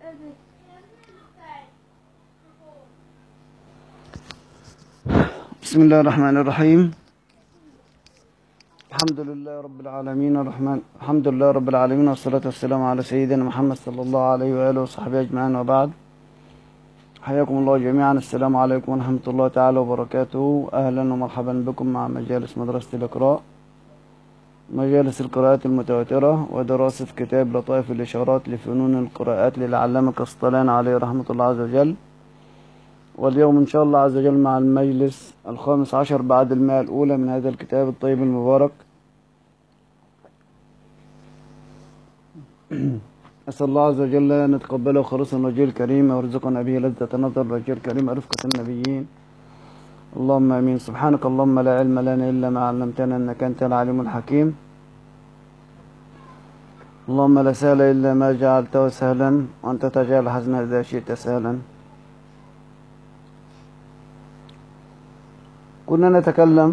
بسم الله الرحمن الرحيم. الحمد لله رب العالمين الحمد لله رب العالمين، والصلاة والسلام على سيدنا محمد صلى الله عليه وآله وصحبه أجمعين، وبعد. حياكم الله جميعا. السلام عليكم ورحمة الله تعالى وبركاته. أهلا ومرحبا بكم مع مجالس مدرسة الإقراء، مجالس القراءات المتواترة ودراسة كتاب لطائف الإشارات لفنون القراءات للعلامة قسطلاني عليه رحمة الله عز وجل. واليوم إن شاء الله عز وجل مع المجلس 15 بعد 100 الأولى من هذا الكتاب الطيب المبارك. أسأل الله عز وجل أن يتقبله خالصا الوجه الكريم، ويرزقنا به لذة نظر الوجه الكريم رفقة النبيين. اللهم آمين. سبحانك اللهم لا علم لنا إلا ما علمتنا إنك أنت العليم الحكيم. اللهم لا سهل إلا ما جعلته سهلا، وأنت تجعل الحزن إذا شئت سهلا. كنا نتكلم،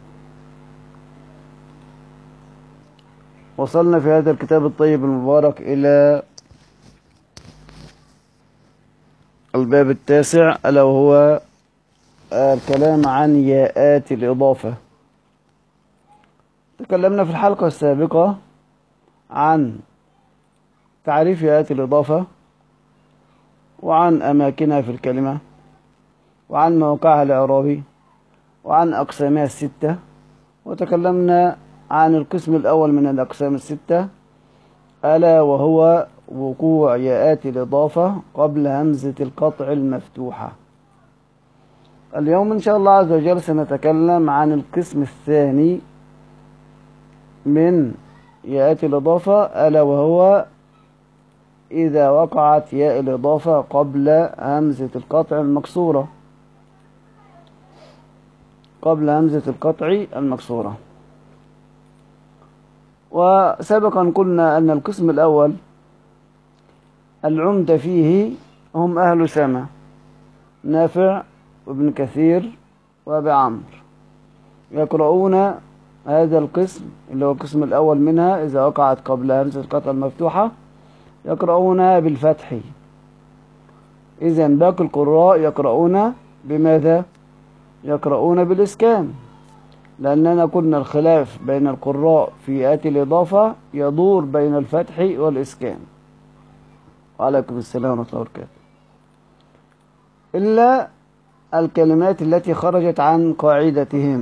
وصلنا في هذا الكتاب الطيب المبارك إلى الباب التاسع، ألا وهو الكلام عن ياءات الإضافة. تكلمنا في الحلقة السابقة عن تعريف ياءات الإضافة، وعن أماكنها في الكلمة، وعن موقعها الإعرابي، وعن أقسامها الستة. وتكلمنا عن القسم الأول من الأقسام الستة، ألا وهو وقوع ياءات الإضافة قبل همزة القطع المفتوحة. اليوم إن شاء الله عز وجل سنتكلم عن القسم الثاني من ياءات الإضافة، ألا وهو إذا وقعت ياء الإضافة قبل همزة القطع المكسورة، قبل همزة القطع المكسورة. وسابقا قلنا أن القسم الأول العمدة فيه هم أهل سما، نافع وابن كثير وابي عمرو، يقرؤون هذا القسم اللي هو القسم الأول منها إذا وقعت قبل همزة القطع المفتوحة يقرؤونها بالفتح. إذن باقي القراء يقرؤون بماذا؟ يقرؤون بالإسكان، لأننا قلنا الخلاف بين القراء في ياءات الإضافة يدور بين الفتح والإسكان. وعليكم السلام ورحمة الله وبركاته. إلا الكلمات التي خرجت عن قاعدتهم.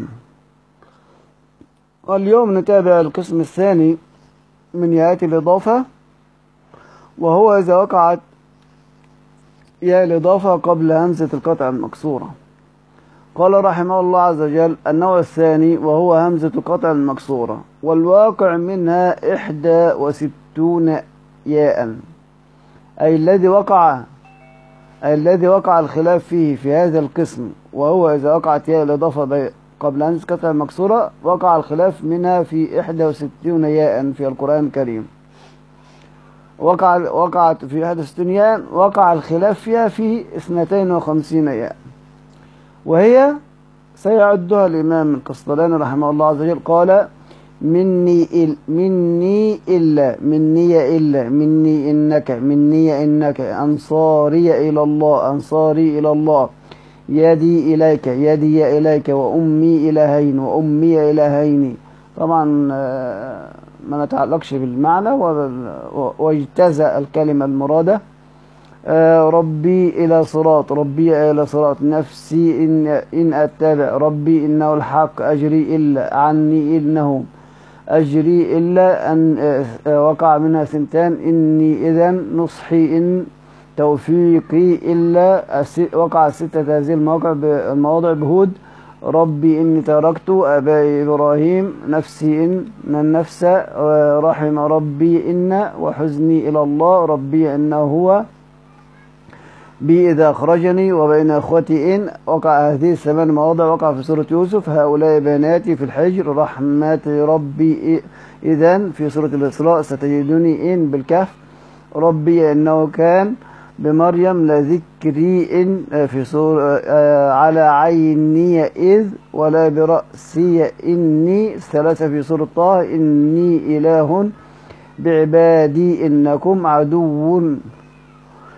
واليوم نتابع القسم الثاني من ياءات الإضافة، وهو إذا وقعت ياء الإضافة قبل همزة القطع المكسورة. قال رحمه الله عز وجل: النوع الثاني وهو همزة القطع المكسورة، والواقع منها 61 ياء، أي الذي وقع الخلاف فيه في هذا القسم، وهو إذا وقعت ياء الإضافة قبل همزة القطع المكسورة وقع الخلاف منها في 61 ياء في القرآن الكريم. وقعت في 61 ياء وقع الخلاف فيها في 52 ياء، وهي سيعدها الإمام القسطلاني رحمه الله عز وجل. قال: مني إلا، مني إلا، مني إنك، مني إنك، أنصاري إلى الله، أنصاري إلى الله، يدي إليك، يدي إليك، وأمي إلهين، وأمي إلهين. طبعا ما نتعلقش بالمعنى واجتزأ الكلمة المرادة. ربي إلى صراط، ربي إلى صراط، نفسي إن أتبع، ربي إنه الحق، أجري إلا، عني إنه، أجري إلا أن وقع منها سنتان، إني إذن، نصحي إن، توفيقي إلا. وقع 6 هذه المواضع بهود. ربي إني تركت أبائي إبراهيم، نفسي إن، النفس، رحم ربي إن، وحزني إلى الله، ربي إنه هو، بي إذا أخرجني، وبين أخوتي إن. وقع هذه 8 مواضع وقع في سورة يوسف. هؤلاء بناتي في الحجر، رحمة ربي إذن في سورة الإسراء، ستجدني إن بالكهف. ربي إنه كان بمريم لذكري إن في سورة على عيني إذ، ولا برأسي إني 3 في سورة طه. إني إله بعبادي إنكم عدو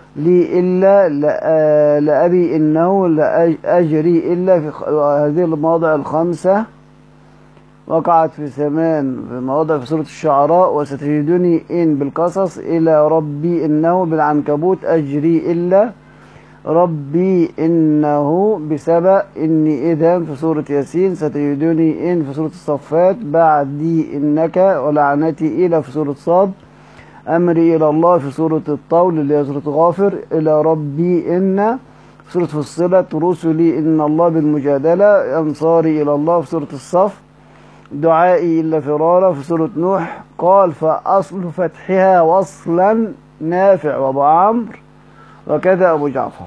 لي إلا لأبي إنه لأجري إلا في هذه المواضع الخمسة وقعت في ثمان مواضع في سورة الشعراء. وستجدني إن بالقصص إلى ربي إنه بالعنكبوت أجري إلا ربي إنه بسبأ إني إذا في سورة ياسين. ستجدني إن في سورة الصفات بعدي إنك ولعنتي إلى في سورة صاد. أمري إلى الله في سورة الطول اللي هي سورة غافر. إلى ربي إن في سورة فصلت. رسلي إن الله بالمجادلة. أنصاري إلى الله في سورة الصف. دعائي إلا فرارا في سورة نوح. قال فأصل فتحها وصلا نافع وأبو عمرو وكذا أبو جعفر.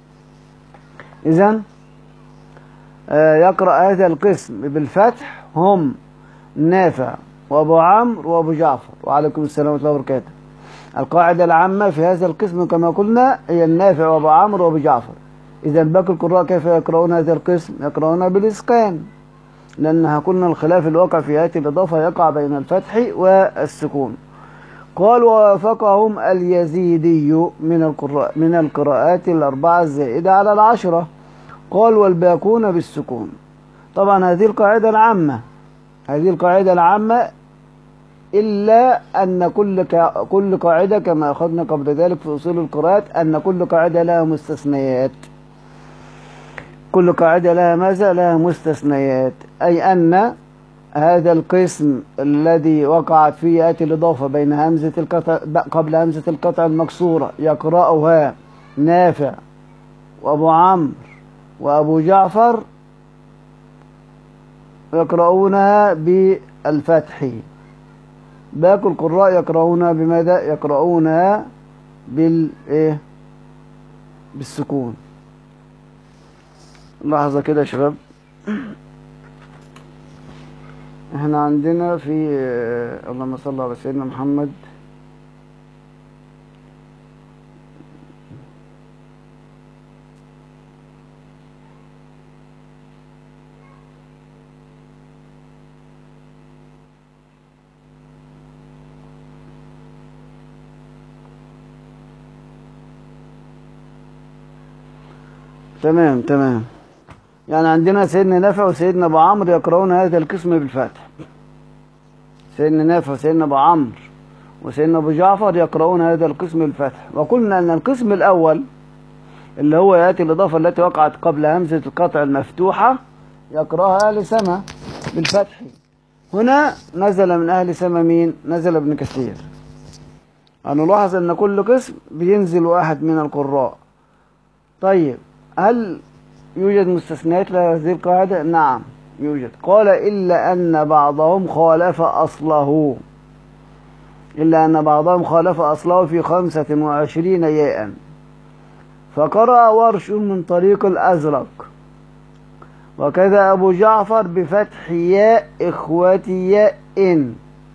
إذن يقرأ هذا القسم بالفتح هم نافع وأبو عمرو وأبو جعفر. وعليكم السلام ورحمة الله وبركاته. القاعدة العامة في هذا القسم كما قلنا هي النافع وأبو عمرو وأبو جعفر. إذن باقي القراء كيف يقرؤون هذا القسم؟ يقرؤون بالإسكان، لأنها قلنا الخلاف الواقع في هذه الإضافة يقع بين الفتح والسكون. قال ووافقهم اليزيدي من القراءات الأربعة الزائدة على العشرة. قال والباقون بالسكون. طبعا هذه القاعدة العامة إلا أن كل قاعدة كما أخذنا قبل ذلك في أصول القراءات أن كل قاعدة لها مستثنيات. كل قاعدة لها ماذا؟ لها مستثنيات، أي أن هذا القسم الذي وقعت فيه آتي الإضافة بين همزة القطع قبل همزة القطع المكسورة يقرأها نافع وأبو عمرو وأبو جعفر يقرؤونها بالفتح. باقي القراء يقرؤونها بماذا؟ يقرؤونها بالسكون. لحظة كده يا شباب. احنا عندنا في اللهم صل على سيدنا محمد تمام. يعني عندنا سيدنا نافع وسيدنا ابو عمرو يقرؤون هذا القسم بالفتح. سيدنا نافع وسيدنا ابو عمرو وسيدنا ابو جعفر يقرؤون هذا القسم بالفتح. وقلنا ان القسم الاول اللي هو ياتي الاضافه التي وقعت قبل همزه القطع المفتوحه يقراها اهل سما بالفتح. هنا نزل من اهل سما مين؟ نزل ابن كثير. هنلاحظ ان كل قسم بينزل واحد من القراء. طيب هل يوجد مستثنيات لهذه القاعدة؟ نعم يوجد. قال إلا أن بعضهم خالف أصله. إلا أن بعضهم خالف أصله في 25 ياء. فقرأ ورش من طريق الأزرق وكذا أبو جعفر بفتح ياء إخوتي ياء إن.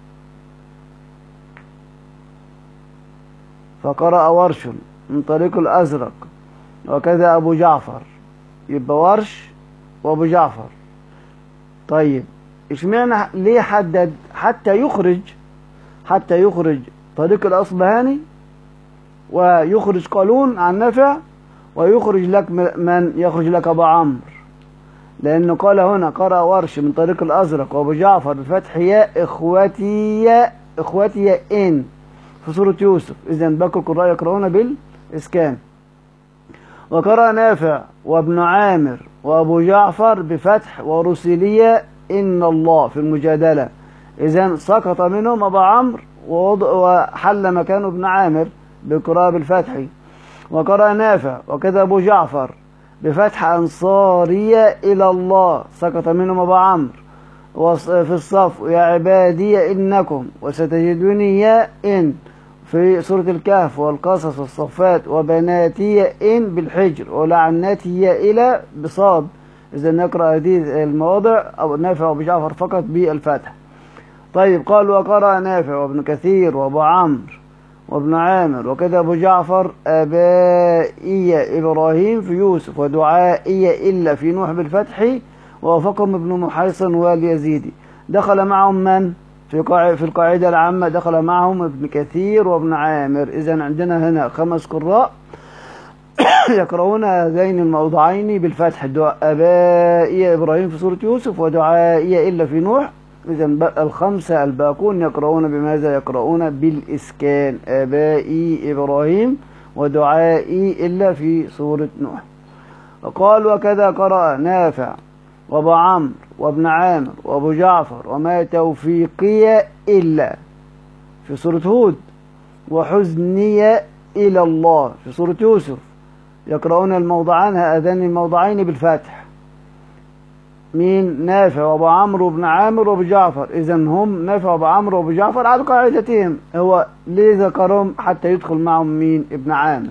فقرأ ورش من طريق الأزرق وكذا أبو جعفر. يبقى ورش وأبو جعفر. طيب اشمعنى ليه حدد؟ حتى يخرج طريق الأصبهاني ويخرج قالون عن نافع ويخرج لك من يخرج لك أبو عمرو، لأنه قال هنا قرأ ورش من طريق الأزرق وأبو جعفر بفتح ياء إخوتي ياء إن في سورة يوسف. إذن باقي القراء يقرؤون بالإسكان. وقرأ نافع وابن عامر وأبو جعفر بفتح ورسلية إن الله في المجادلة. إذن سقط منهم أبو عمرو وحل مكانه ابن عامر بقراءة بالفتح. وقرأ نافع وكذا أبو جعفر بفتح أنصارية إلى الله، سقط منهم أبو عمرو. وفي الصف يا عبادي إنكم وستجدني يا إن في سورة الكهف والقصص والصفات. وبناتي إن بالحجر ولعنتي إلى بصاد. إذا نقرأ هذه المواضع أو نافع وأبو جعفر فقط بالفتح. طيب قال وقرأ نافع وابن كثير وأبو عمرو وابن عامر وكذا أبو جعفر آبائي إبراهيم في يوسف ودعائي إلا في نوح بالفتح. ووافقهم ابن محيصن واليزيدي. دخل معهم من؟ في القاعدة العامة دخل معهم ابن كثير وابن عامر. إذن عندنا هنا 5 قراء يقرؤون هذين الموضعين بالفتح، آبائي إبراهيم في سورة يوسف، ودعائي إلا في نوح. إذا الخمسة الباقون يقرؤون بماذا؟ يقرؤون بالإسكان، آبائي إبراهيم ودعائي إلا في سورة نوح. وقال وكذا قرأ نافع وابو عمرو وابن عامر وابو جعفر وما توفيقي إلا في سورة هود، وحزني إلى الله في سورة يوسف. يقرؤون الموضعان هذان الموضعين بالفتح. مين؟ نافع وابو عمرو وابن عامر وابو جعفر. إذا هم نافع وابو عمرو وابو جعفر على قاعدتهم. هو ليه ذكرهم؟ حتى يدخل معهم مين؟ ابن عامر.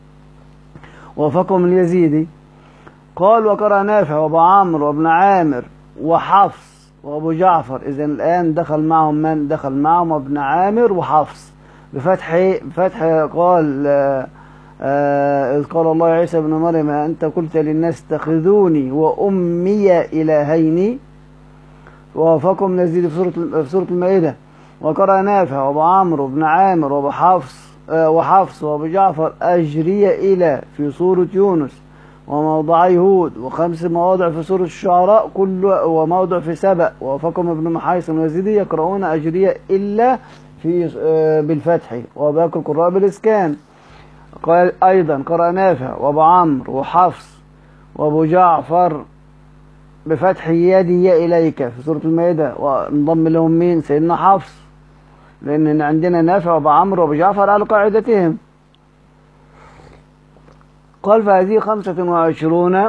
وفقهم اليزيدي. قال وقرأ نافع وابو عمرو وابن عامر وحفص وابو جعفر. إذا الآن دخل معهم من؟ دخل معهم ابن عامر وحفص بفتح قال إذ قال الله عيسى ابن مريم أنت قلت للناس اتخذوني وأمي إلهين. ووافقهم نزيد في سورة المائدة. وقرأ نافع وابو عمرو وابن عامر وحفص وابو جعفر أجري إلى في سورة يونس، وموضعي هود، و5 مواضع في سورة الشعراء وموضع في سبأ. ووافقهم ابن محيصن واليزيدي يقرؤون أجري إلا في بالفتح، وباقي القراء بالإسكان. قال أيضا قرأ نافع وابو عمرو وحفص وابو جعفر بفتح يدي إليك في سورة المائدة، وانضم لهم مين؟ سيدنا حفص، لأن عندنا نافع وابو عمرو وابو جعفر على قاعدتهم. قال فهذه 25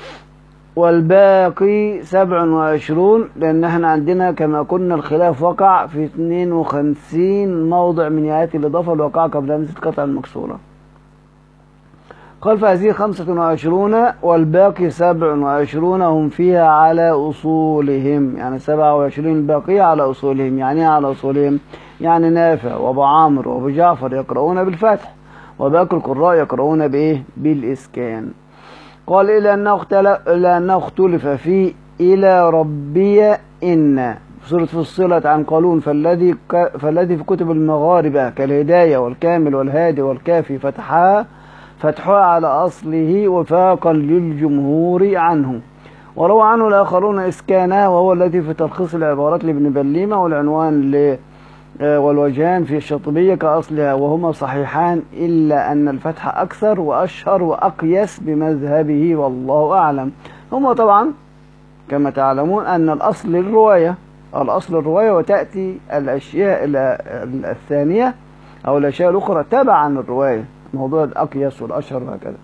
والباقي 27، لأن احنا عندنا كما قلنا الخلاف وقع في 52 موضع من آيات الإضافة الواقعة قبل همزة القطع المكسورة. قال فهذه 25 والباقي 27 هم فيها على أصولهم، يعني 27 الباقية على أصولهم. يعني ايه على أصولهم؟ يعني نافع وابو عمرو وابو جعفر يقرؤون بالفتح، وباقي القراء يقرؤون بإيه؟ بالإسكان. قال إلى أنه اختلف في إلى ربي إن في سورة فصلت عن قالون، فالذي في كتب المغاربة كالهداية والكامل والهادي والكافي فتحها على أصله وفاقا للجمهور عنه. وروى عنه الآخرون إسكانها، وهو الذي في تلخيص العبارات لابن بليمة، والعنوان والوجهان في الشاطبية كأصلها، وهما صحيحان، إلا أن الفتح أكثر وأشهر وأقيس بمذهبه والله أعلم. هما طبعا كما تعلمون أن الأصل الرواية، وتأتي الأشياء الثانية أو الأشياء الأخرى تبعا الرواية، موضوع الأقيس والأشهر وهكذا.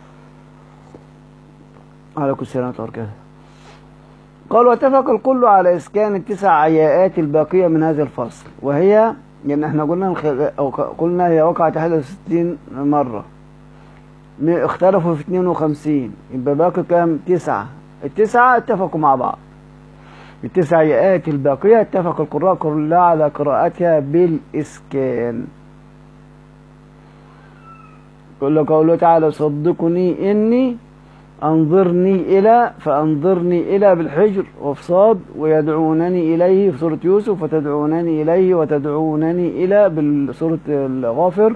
عليكم السلام ورحمة. قال واتفق الكل على إسكان ال9 عياءات الباقية من هذا الفصل، وهي يعني احنا قلنا هي وقعت 61 مرة، اختلفوا في 52، يبقى باقي كام؟ 9. ال9 اتفقوا مع بعض. ال9 عياءات الباقية اتفق القراء كلها على قراءتها بالإسكان. قل قوله تعالى صدقني إني أنظرني إلى، فأنظرني إلى بالحجر وفي صاد، ويدعونني إليه في سورة يوسف، وتدعونني إليه وتدعونني إلى بالسورة الغافر،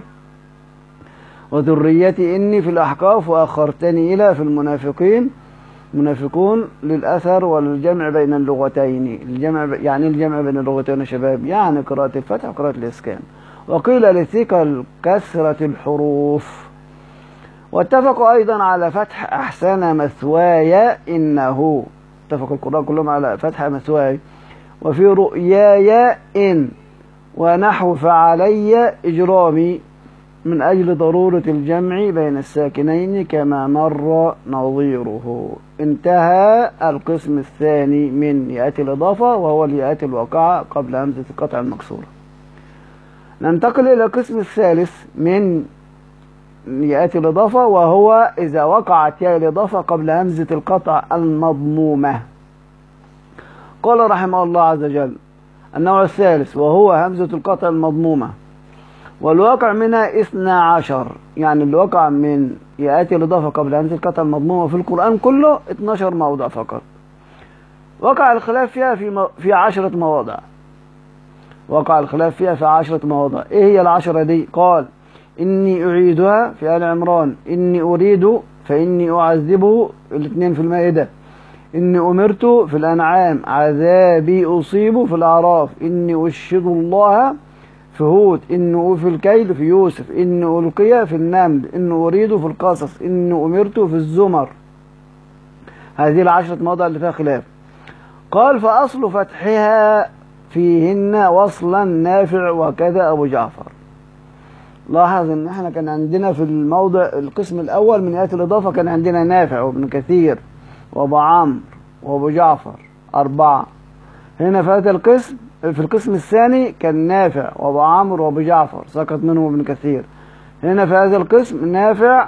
وذريتي إني في الأحقاف، وأخرتني إلى في منافقون للأثر والجمع بين اللغتين. يعني الجمع بين اللغتين يا شباب، يعني قراءة الفتح وقراءة الإسكان. وقيل لثقل كثرة الحروف. واتفقوا أيضا على فتح أحسن مثواي إنه، اتفق القراء كلهم على فتح مثواي. وفي رؤياي إن، ونحو فعلي إجرامي، من أجل ضرورة الجمع بين الساكنين كما مر نظيره. انتهى القسم الثاني من ياءات الإضافة، وهو الياءات الواقعة قبل همزة القطع المكسورة. ننتقل إلى القسم الثالث من ياءات الإضافة، وهو إذا وقعت ياء الإضافة قبل همزة القطع المضمومة. قال رحمه الله عز وجل النوع الثالث وهو همزة القطع المضمومة، والواقع منها 12، يعني الواقع من ياءات الإضافة قبل همزة القطع المضمومة في القرآن كله 12 موضع فقط. وقع الخلاف فيها في 10 مواضع. وقع الخلاف فيها في 10 مواضع. إيه هي ال10 دي؟ قال إني أعيدها في آل عمران، إني أريد فإني أعذبه الاثنين في المائدة، إني أمرت في الأنعام، عذابي أصيب في الأعراف، إني أشهد الله في هود، إني أوفي الكيل في يوسف، إني ألقي في النمل، إني أريد في القصص، إني أمرت في الزمر. هذه العشرة مواضع اللي فيها خلاف. قال فأصل فتحها فيهن وصلا نافع وكذا أبو جعفر. لاحظ ان احنا كان عندنا في الموضع القسم الاول من آيات الاضافه كان عندنا نافع وابن كثير وابو عمرو وابو جعفر 4. هنا في هذا القسم في القسم الثاني كان نافع وابو عمرو وابو جعفر سقط منهم ابن كثير. هنا في هذا القسم نافع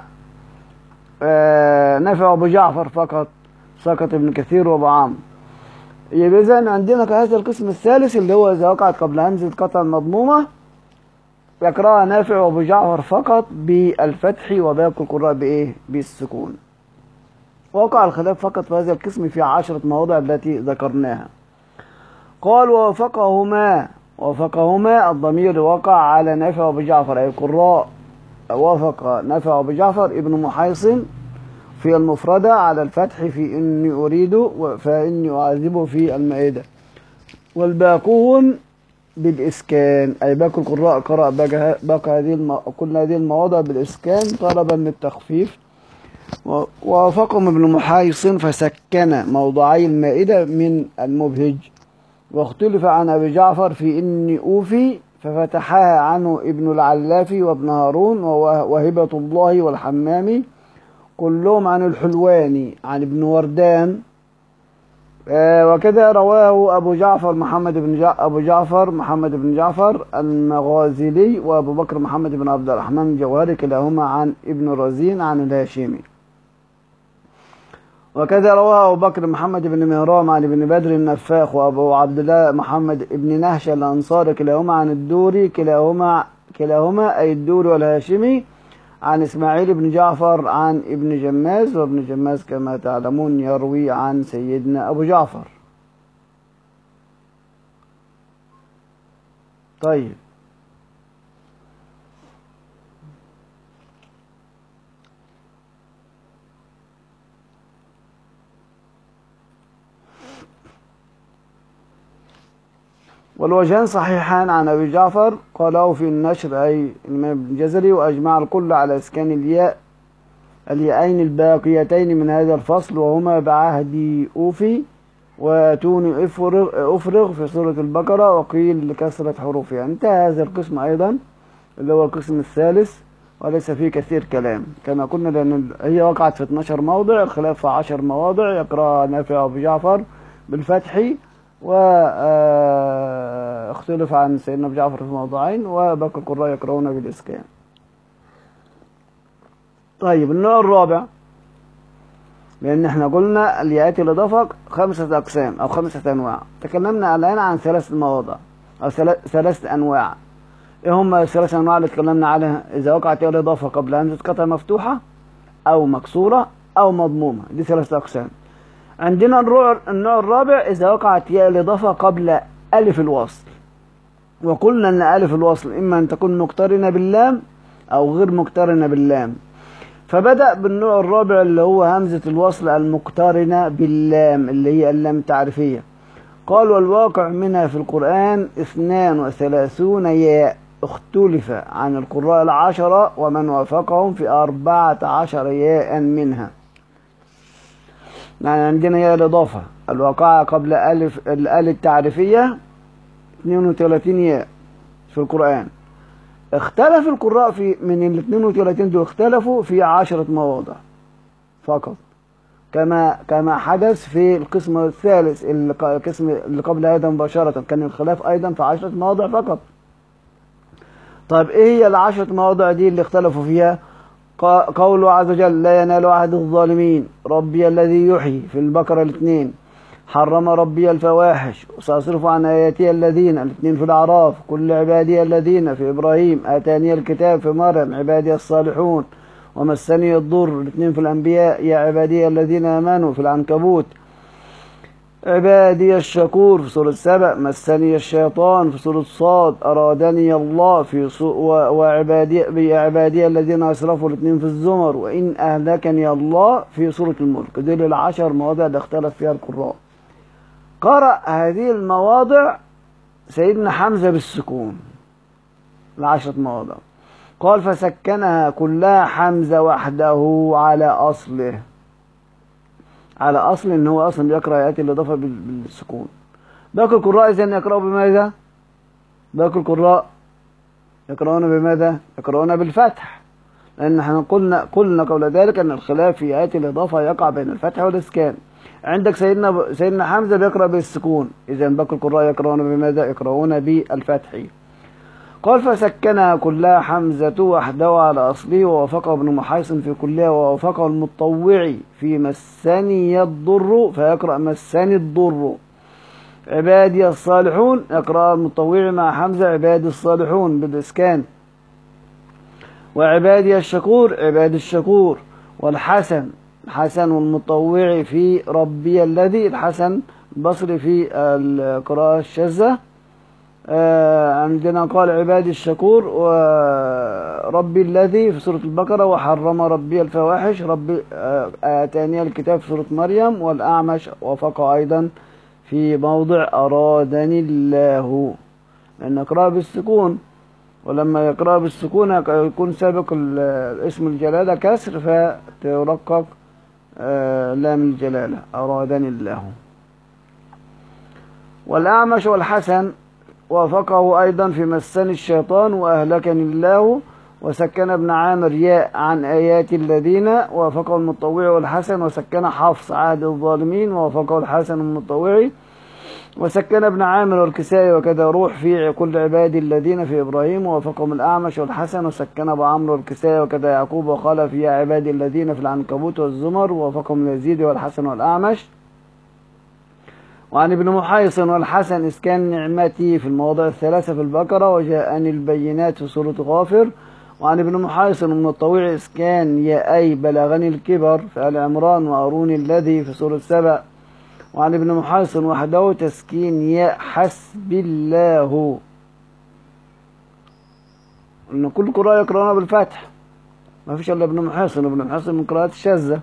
نافع وابو جعفر فقط سقط ابن كثير وابو عمرو. يبقى اذا عندنا في هذا القسم الثالث اللي هو اذا وقعت قبل همزه قطع مضمومه يقرأها نافع وابو جعفر فقط بالفتح وباقي القراء بايه؟ بالسكون. وقع الخلاف فقط في هذا القسم في 10 مواضع التي ذكرناها. قال وافقهما الضمير وقع على نافع وابو جعفر، اي القراء وافق نافع وابو جعفر ابن محيصن في المفردة على الفتح في إني أريد فإني أعذبه في المائدة، والباقون بالإسكان، أي باقي القراء قرأ كل هذه المواضع بالإسكان طلبا للتخفيف. ووافقهم ابن محيصن فسكن موضعي المائدة من المبهج. واختلف عن أبي جعفر في إني أوفي ففتحها عنه ابن العلافي وابن هارون وهبة الله والحمامي كلهم عن الحلواني عن ابن وردان. وكذا رواه أبو جعفر محمد بن جعفر المغازلي وأبو بكر محمد بن عبد الرحمن الجوهري كلاهما عن ابن رزين عن الهاشمي. وكذا رواه أبو بكر محمد بن مهرام عن ابن بدر النفاخ وأبو عبد الله محمد بن نهشة الأنصاري كلاهما عن الدوري كلاهما أي الدوري والهاشمي عن إسماعيل بن جعفر عن ابن جماز، وابن جماز كما تعلمون يروي عن سيدنا أبو جعفر. طيب والوجهان صحيحان عن أبي جعفر قاله في النشر أي الإمام ابن الجزري، وأجمع الكل على إسكان الياءين الباقيتين من هذا الفصل وهما بعهد أوفي وتوني أفرغ في سورة البقرة، وقيل لكثرة حروفها. انتهى هذا القسم أيضا اللي هو القسم الثالث وليس فيه كثير كلام كما قلنا، لأن هي وقعت في 12 موضع، الخلاف في 10 مواضع يقرأ نافع وأبو جعفر بالفتح، واختلف عن سيدنا أبو جعفر في موضوعين، وباقي القراء يقرؤون بالإسكان. طيب النوع الرابع، لأن احنا قلنا الياءات الإضافة 5 أقسام أو 5 أنواع، تكلمنا الآن عن 3 مواضع أو 3 أنواع. إيه هم 3 أنواع اللي تكلمنا عليها؟ إذا وقعت ياء الإضافة قبل همزة قطع مفتوحة أو مكسورة أو مضمومة، دي 3 أقسام. عندنا النوع الرابع إذا وقعت ياء الإضافة قبل ألف الوصل، وقلنا أن ألف الوصل إما أن تكون مقترنة باللام أو غير مقترنة باللام، فبدأ بالنوع الرابع اللي هو همزة الوصل المقترنة باللام اللي هي اللام التعريفية. قال والواقع منها في القرآن 32 ياء، اختلف عن القراء 10 ومن وافقهم في 14 ياء منها. يعني عندنا ياء الإضافة الواقعة قبل الألف التعريفية 32 ياء في القرآن. اختلف القراء في من ال 32 دول اختلفوا في 10 مواضع فقط، كما حدث في القسم الثالث القسم اللي قبل هذا مباشرة كان الخلاف أيضا في 10 مواضع فقط. طيب إيه هي ال10 مواضع دي اللي اختلفوا فيها؟ قوله عز وجل لا ينال عهد الظالمين، ربي الذي يحيي في البقرة 2، حرم ربي الفواحش وسأصرف عن آياتي الذين 2 في الأعراف، كل عبادي الذين في إبراهيم، آتاني الكتاب في مريم، عبادي الصالحون، ومسني الضر 2 في الأنبياء، يا عبادي الذين آمنوا في العنكبوت. عبادي الشكور في سورة سبأ، مسني الشيطان في سورة صاد، أرادني الله في وعبادي الذين أسرفوا الاثنين في الزمر، وإن أهلكني الله في سورة الملك. دول ال10 مواضع اللي اختلف فيها القراء. قرأ هذه المواضع سيدنا حمزة بالسكون، ال10 مواضع. قال فسكنها كلها حمزة وحده على أصله، على أصل إن هو أصلا بيقرأ آيات الإضافة بالسكون. باقي القراء إذن يقرأوا بماذا؟ باقي القراء يقرؤون بماذا؟ يقرؤون بالفتح، لأن احنا قلنا قبل ذلك أن الخلاف في آيات الإضافة يقع بين الفتح والإسكان. عندك سيدنا حمزة بيقرأ بالسكون، إذن باقي القراء يقرؤون بماذا؟ يقرؤون بالفتح. قال فسكنها كلها حمزة وحده على أصله، ووافقه ابن محيصن في كلها، ووافقه المطوعي في مسني الضر فيقرأ مسني الضر. عبادي الصالحون يقرأ المطوعي مع حمزة عبادي الصالحون بالإسكان. وعبادي الشكور عبادي الشكور. والحسن الحسن والمطوعي في ربي الذي، الحسن البصري في القراءة الشاذة. عندنا قال عبادي الشكور وربي الذي في سورة البقرة، وحرم ربي الفواحش، ربي آتاني الكتاب في سورة مريم. والأعمش وافق أيضا في موضع أرادني الله، لأن يقرأ بالسكون، ولما يقرأ بالسكون يكون سابق اسم الجلالة كسر فترقق لام الجلالة أرادني الله. والأعمش والحسن وافقه أيضا في مسني الشيطان وأهلكني الله، وسكن ابن عامر ياء عن آيات الذين، وافقه المطوعي والحسن. وسكن حفص عهد الظالمين، وافقه الحسن المطوعي. وسكن ابن عامر والكسائي وكذا روح في كل عباد الذين في إبراهيم، وافقهم الأعمش والحسن. وسكن أبو عمرو والكسائي وكذا يعقوب وخلف يا عباد الذين في العنكبوت والزمر، وافقهم اليزيد والحسن والأعمش. وعن ابن محيصن والحسن إسكان نعمتي في المواضع الثلاثة في البقرة، وجاءني البينات في سورة غافر. وعن ابن محيصن من الطويع إسكان يا أي بلغني الكبر في آل عمران، وأروني الذي في سورة سبأ. وعن ابن محيصن وحده تسكين يا حسب الله، إن كل قراءة يقرأون بالفتح، ما فيش إلا ابن محيصن. ابن محيصن من قراءات الشاذة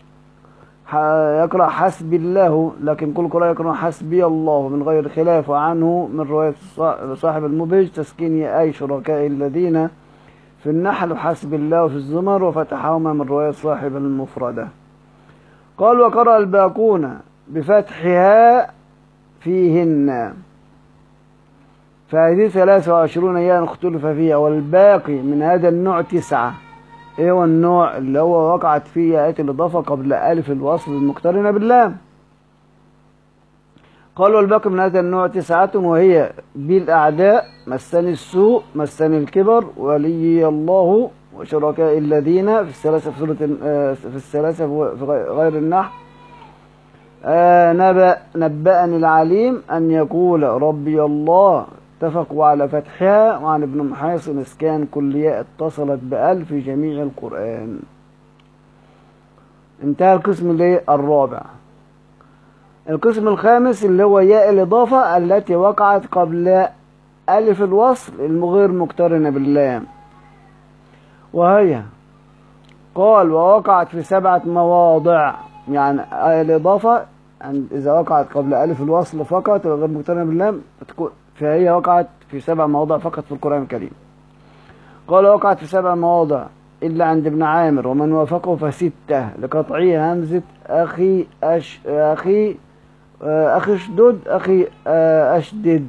يقرأ حسبي الله، لكن كل قراءة يقرأ حسبي الله من غير خلاف. وعنه من رواية صاحب المبهج تسكين يا أي شركاء الذين في النحل، وحسبي الله في الزمر، وفتحهما من رواية صاحب المفردة. قال وقرأ الباقون بفتحها فيهن، فهذه 23 ياء اختلف فيها، والباقي من هذا النوع 9. ايه هو النوع؟ اللي هو وقعت فيه آيات الإضافة قبل ألف الوصل المقترنة باللام. قالوا والباقي من هذا النوع 9، وهي بالأعداء، مسني السوء، مسني الكبر، ولي الله، وشركاء الذين في الثلاثة في سورة في الثلاثة في غير النحل. نبأني العليم أن يقول ربي الله، اتفقوا على فتحها. وعن ابن محيصن إسكان كل ياء اتصلت بأل في جميع القرآن. انتهى القسم الرابع. القسم الخامس اللي هو ياء الإضافة التي وقعت قبل ألف الوصل المغير مقترنة باللام، وهي قال ووقعت في 7 مواضع. يعني الإضافة إذا وقعت قبل ألف الوصل فقط وغير مقترنة باللام فهي وقعت في 7 مواضع فقط في القرآن الكريم. قال وقعت في 7 مواضع إلا عند ابن عامر ومن وافقه ف6 لقطعية همزة أخي اشدد أخي أشدد.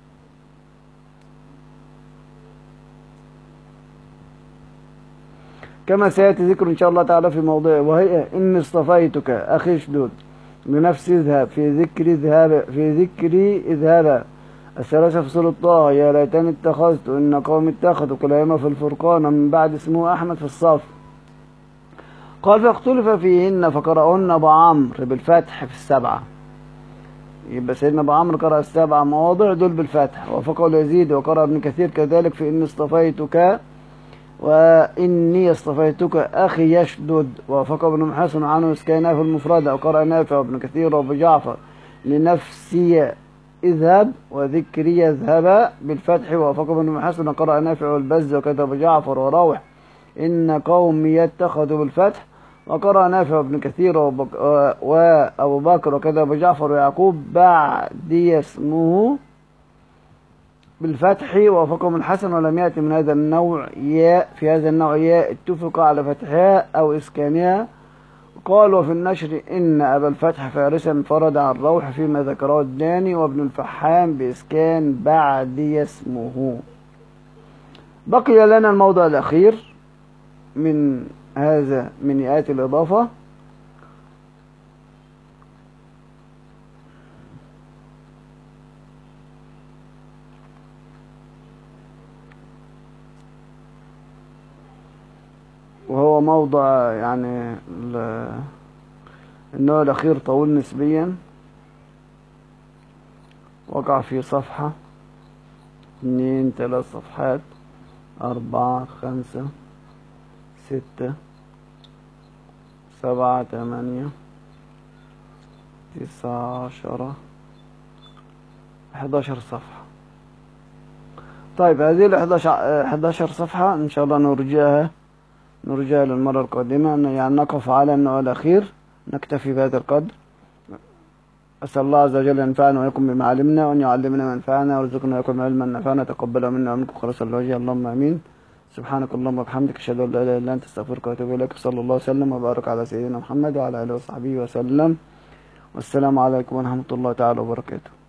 كما سيأتي ذكر إن شاء الله تعالى في موضوع، وهي إني اصطفيتك أخي اشدد بنفسي اذهب في ذكري اذهب. الثلاثة في سورة طه يا ليتني اتخذت إن قوم اتخذوا كلاهما في الفرقان من بعد اسمه أحمد في الصف. قال فاختلف فيهن فقرأهن أبو عمرو بالفتح في 7، يبقى سيدنا أبو عمرو قرأ 7 مواضع دول بالفتح. وافقه اليزيد وقرأ ابن كثير كذلك في إني اصطفيتك وإني اصطفيتك أخي يشدد. وافقه ابن محيصن عنه إسكانه في المفردة. وقرأ نافع وابن كثير وابو جعفر لنفسي اذهب وذكري يذهب بالفتح، ووافقه ابن محسن قرأ نافع والبز وكتب جعفر وروح إن قومي يتخذوا بالفتح، وقرأ نافع بن كثير وأبو بكر وكتب جعفر ويعقوب بعدي اسمه بالفتح، ووافقهم الحسن ولم يأتي من هذا النوع ياء، في هذا النوع ياء اتفق على فتحها أو إسكانها. قال وفي النشر إن أبا الفتح فارسا انفرد عن روح فيما ذكره الداني وابن الفحام بإسكان بعدي اسمه. بقي لنا الموضع الأخير من هذا من ياءات الإضافة، وهو موضع يعني النوع الأخير طويل نسبيا، وقع في صفحة 2 3 صفحات 4 5 6 7 8 9 10 11 صفحة. طيب هذه ال 11 صفحة إن شاء الله نرجعها للمرة القادمة، يعني نقف على النوع الأخير، نكتفي بهذا القدر. أسأل الله عز وجل أن ينفعنا ويكم بما علمنا، وأن يعلمنا ما ينفعنا، ويرزقنا ويكم علما نفعنا، تقبل منا ومنكم خالصا لوجهه، اللهم آمين. سبحانك اللهم وبحمدك، أشهد أن لا إله إلا أنت، أستغفرك وأتوب إليك. صلى الله وسلم وبارك على سيدنا محمد وعلى آله وصحبه وسلم، والسلام عليكم ورحمة الله تعالى وبركاته.